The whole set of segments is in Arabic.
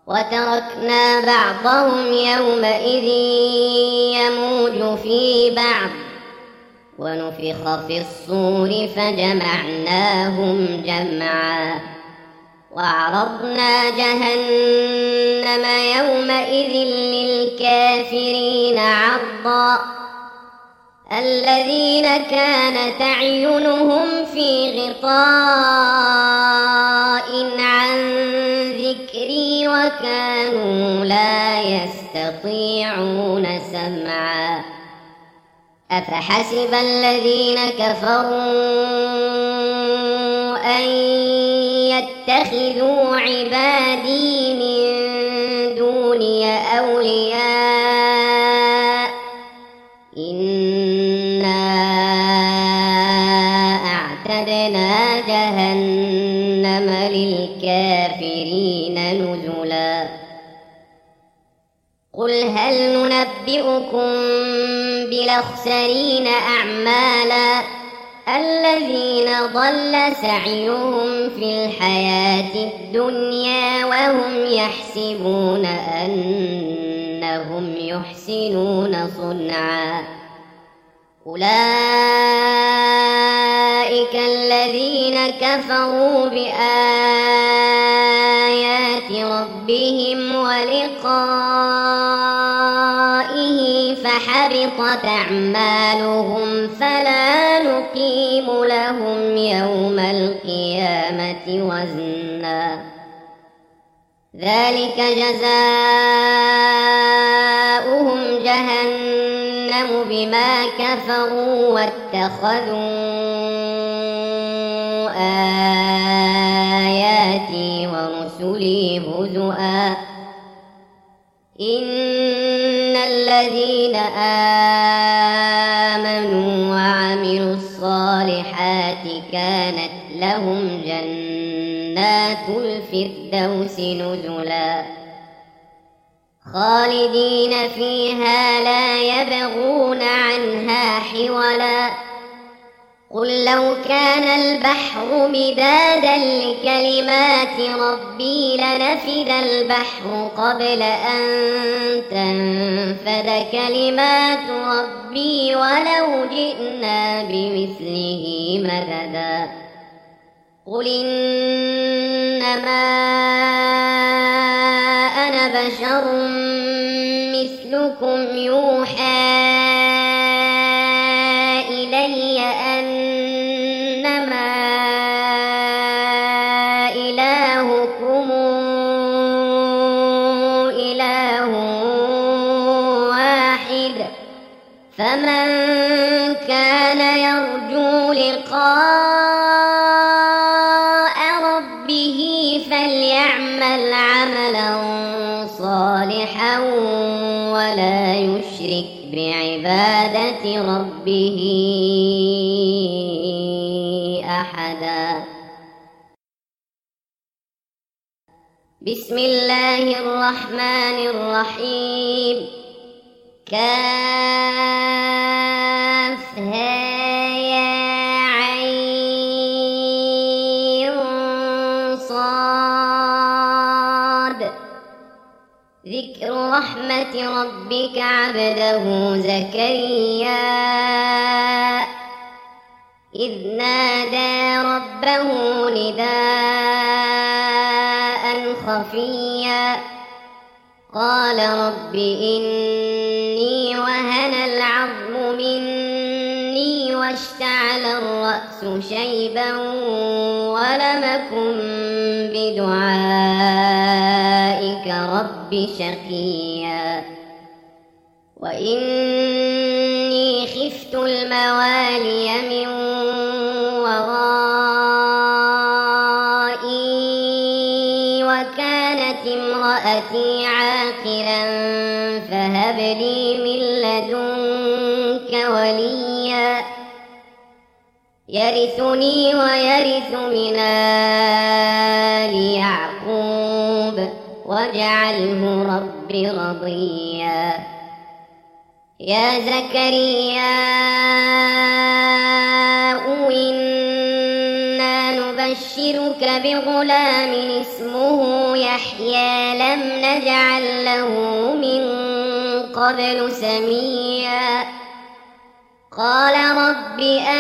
وتركنا بعضهم يومئذ يموج في بعض ونفخ في الصور فجمعناهم جمعا وعرضنا جهنم يومئذ للكافرين عرضا الذين كانت أعينهم في غطاء عن ذكري وكانوا لا يستطيعون سمعا أفحسب الذين كفروا أن يتخذوا عبادي من دوني أولياء إنا أعتدنا جهنم للكافرين نزلا قل هل ننبئكم بالأخسرين أعمالا الذين ضل سعيهم في الحياة الدنيا وهم يحسبون أنهم يحسنون صنعا أولئك الذين كفروا بآيات ربهم ولقائه فحبطت أعمالهم فلا نقيم لهم يوم القيامة وزنا ذلك جزاؤهم جهنم بما كفروا واتخذوا آياتي ورسلي هزؤا إن الذين آمنوا وعملوا الصالحات كانت لهم جنات الفردوس نزلا خالدين فيها لا يبغون عنها حولا قل لو كان البحر مدادا لكلمات ربي لنفد البحر قبل أن تنفد كلمات ربي ولو جئنا بمثله مددا قل إنما أنا بشر مثلكم يوحى إلي أنما إلهكم إله واحد فمن كان يرجو لقاء ربه فليعمل عملا صالحا ولا يشرك بعبادة ربه أحدا بسم الله الرحمن الرحيم كافها يا عين صاد ذكر رحمة ربك عبده زكريا إذ نادى ربه نداء خفيا قال رب إني وهن العظم مني واشتعل الرأس شيبا ولم أكن بدعائك رب شقيا وإني خفت الموالي من ورائي وكانت امرأتي عاقرا فهب لي من لدنك وليا يرثني ويرث من آل يعقوب واجعله رب رضيا يا زكريا إنا نبشرك بغلام اسمه يحيى لم نجعل له من قبل سميا قال رب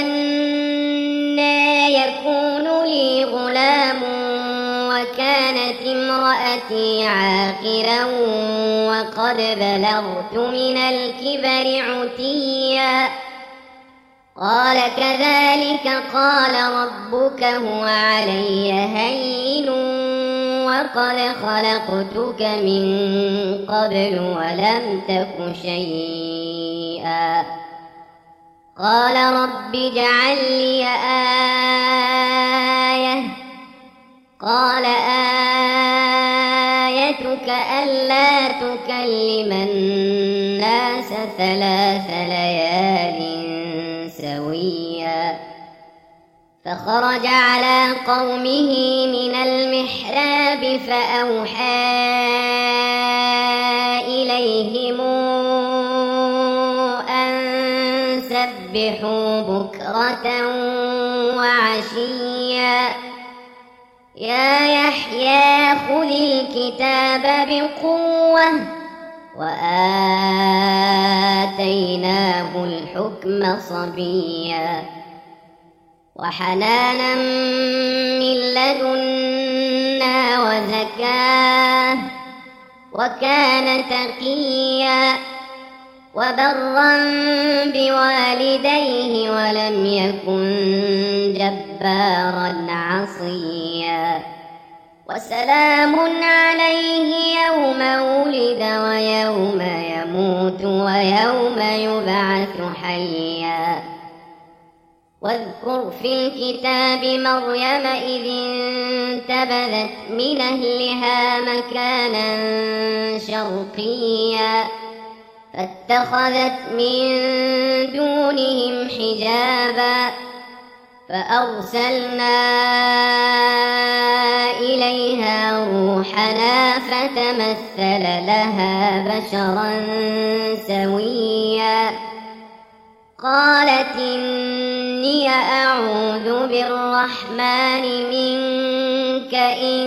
أنى يكون لي غلام وكانت امرأتي عاقرا وقد بلغت من الكبر عتيا قال كذلك قال ربك هو علي هين وقد خلقتك من قبل ولم تك شيئا قال رب اجعل لي آية قال آيتك ألا تكلم الناس 3 ليال سويا فخرج على قومه من المحراب فأوحى إليهم أن سبحوا بكرة وعشيا يا يحيى خذ الكتاب بقوة وآتيناه الحكم صبيا وحنانا من لدنا وزكاة وكان تقيا وبرا بوالديه ولم يكن جبارا عصيا وسلام عليه يوم ولد ويوم يموت ويوم يبعث حيا واذكر في الكتاب مريم إذ انتبذت من أهلها مكانا شرقيا فاتخذت من دونهم حجابا فأرسلنا إليها روحنا فتمثل لها بشرا سويا قالت إني أعوذ بالرحمن منك إن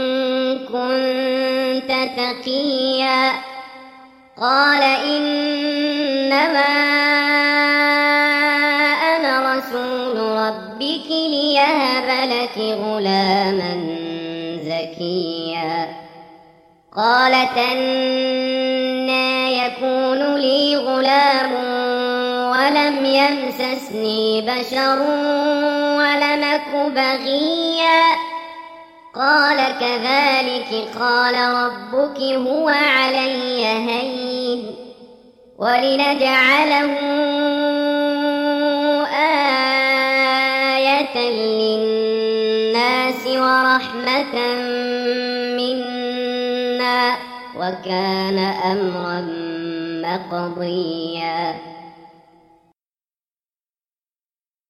كنت تقيا قال إنما أنا رسول ربك ليهب لك غلاما زكيا قالت أنى يكون لي غلام ولم يمسسني بشر ولم أك بغيا قال كذلك قال ربك هو علي هين ولنجعله آية للناس ورحمة منا وكان أمرا مقضيا